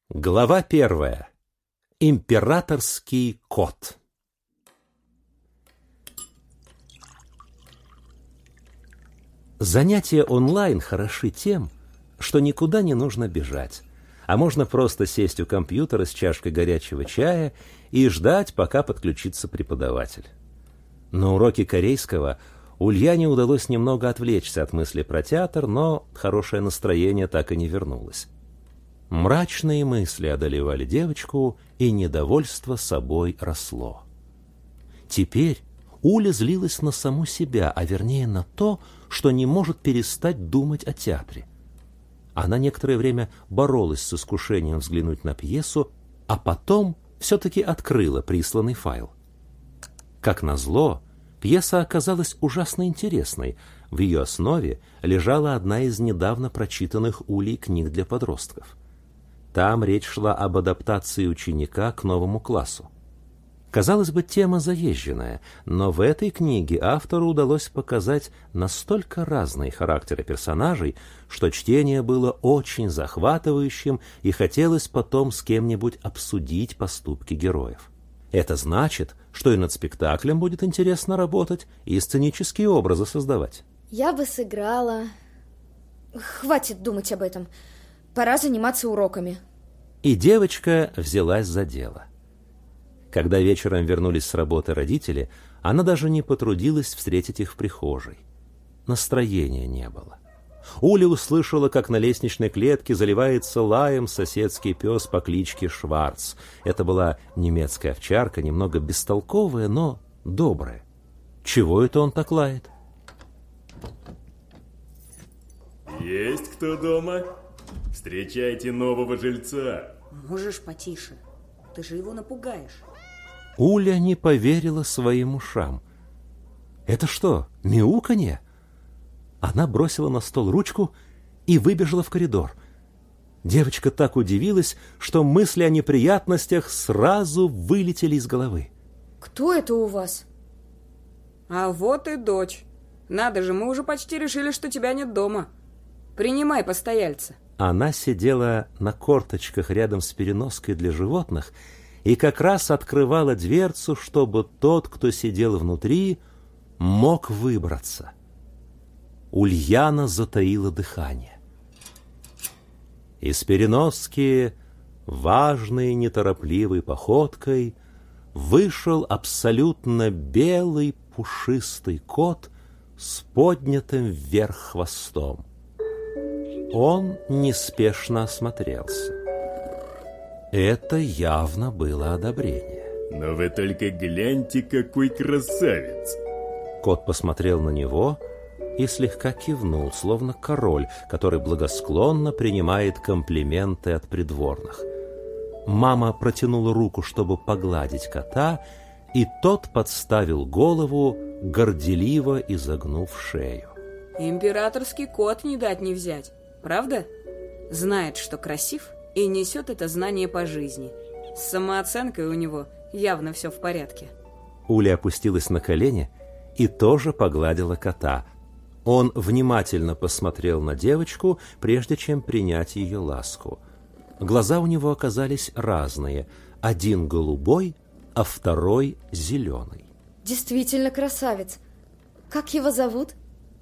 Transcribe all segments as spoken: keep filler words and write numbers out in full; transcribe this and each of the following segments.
Глава первая. Императорский кот. Занятия онлайн хороши тем, что никуда не нужно бежать, а можно просто сесть у компьютера с чашкой горячего чая и ждать, пока подключится преподаватель. На уроке корейского Ульяне удалось немного отвлечься от мысли про театр, но хорошее настроение так и не вернулось. Мрачные мысли одолевали девочку, и недовольство собой росло. Теперь Уля злилась на саму себя, а вернее на то, что не может перестать думать о театре. Она некоторое время боролась с искушением взглянуть на пьесу, а потом все-таки открыла присланный файл. Как назло, пьеса оказалась ужасно интересной. В ее основе лежала одна из недавно прочитанных Улей книг для подростков. Там речь шла об адаптации ученика к новому классу. Казалось бы, тема заезженная, но в этой книге автору удалось показать настолько разные характеры персонажей, что чтение было очень захватывающим, и хотелось потом с кем-нибудь обсудить поступки героев. Это значит, что и над спектаклем будет интересно работать, и сценические образы создавать. Я бы сыграла... Хватит думать об этом. Пора заниматься уроками. И девочка взялась за дело. Когда вечером вернулись с работы родители, она даже не потрудилась встретить их в прихожей. Настроения не было. Уля услышала, как на лестничной клетке заливается лаем соседский пес по кличке Шварц. Это была немецкая овчарка, немного бестолковая, но добрая. Чего это он так лает? Есть кто дома? Встречайте нового жильца. Можешь потише? Ты же его напугаешь. Уля не поверила своим ушам. Это что, мяуканье? Она бросила на стол ручку и выбежала в коридор. Девочка так удивилась, что мысли о неприятностях сразу вылетели из головы. Кто это у вас? А вот и дочь. Надо же, мы уже почти решили, что тебя нет дома. Принимай постояльца. Она сидела на корточках рядом с переноской для животных и как раз открывала дверцу, чтобы тот, кто сидел внутри, мог выбраться. Ульяна затаила дыхание. Из переноски, важной, неторопливой походкой, вышел абсолютно белый пушистый кот с поднятым вверх хвостом. Он неспешно осмотрелся. Это явно было одобрение. Но вы только гляньте, какой красавец! Кот посмотрел на него и слегка кивнул, словно король, который благосклонно принимает комплименты от придворных. Мама протянула руку, чтобы погладить кота, и тот подставил голову, горделиво изогнув шею. Императорский кот не дать не взять. Правда? Знает, что красив, и несет это знание по жизни. С самооценкой у него явно все в порядке. Уля опустилась на колени и тоже погладила кота. Он внимательно посмотрел на девочку, прежде чем принять ее ласку. Глаза у него оказались разные. Один голубой, а второй зеленый. Действительно красавец. Как его зовут?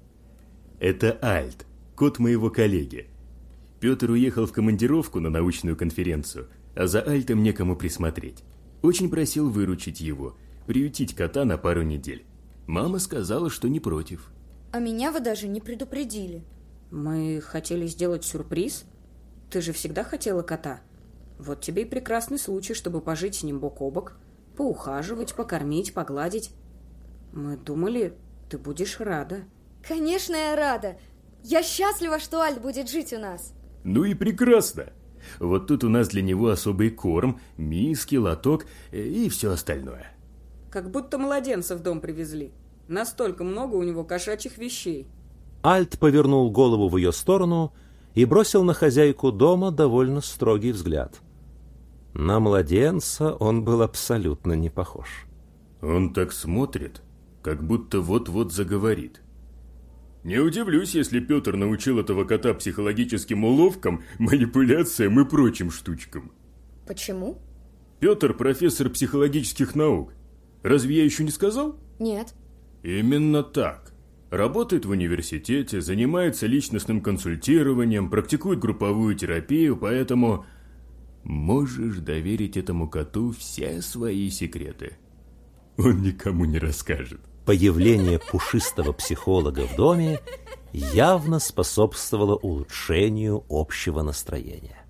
Это Альт, кот моего коллеги. Петр уехал в командировку на научную конференцию, а за Альтом некому присмотреть. Очень просил выручить его, приютить кота на пару недель. Мама сказала, что не против. А меня вы даже не предупредили. Мы хотели сделать сюрприз. Ты же всегда хотела кота. Вот тебе и прекрасный случай, чтобы пожить с ним бок о бок, поухаживать, покормить, погладить. Мы думали, ты будешь рада. Конечно, я рада. Я счастлива, что Альт будет жить у нас. Ну и прекрасно. Вот тут у нас для него особый корм, миски, лоток и все остальное. Как будто младенца в дом привезли. Настолько много у него кошачьих вещей. Альт повернул голову в ее сторону и бросил на хозяйку дома довольно строгий взгляд. На младенца он был абсолютно не похож. Он так смотрит, как будто вот-вот заговорит. Не удивлюсь, если Петр научил этого кота психологическим уловкам, манипуляциям и прочим штучкам. Почему? Петр профессор психологических наук. Разве я еще не сказал? Нет. Именно так. Работает в университете, занимается личностным консультированием, практикует групповую терапию, поэтому можешь доверить этому коту все свои секреты. Он никому не расскажет. Появление пушистого психолога в доме явно способствовало улучшению общего настроения.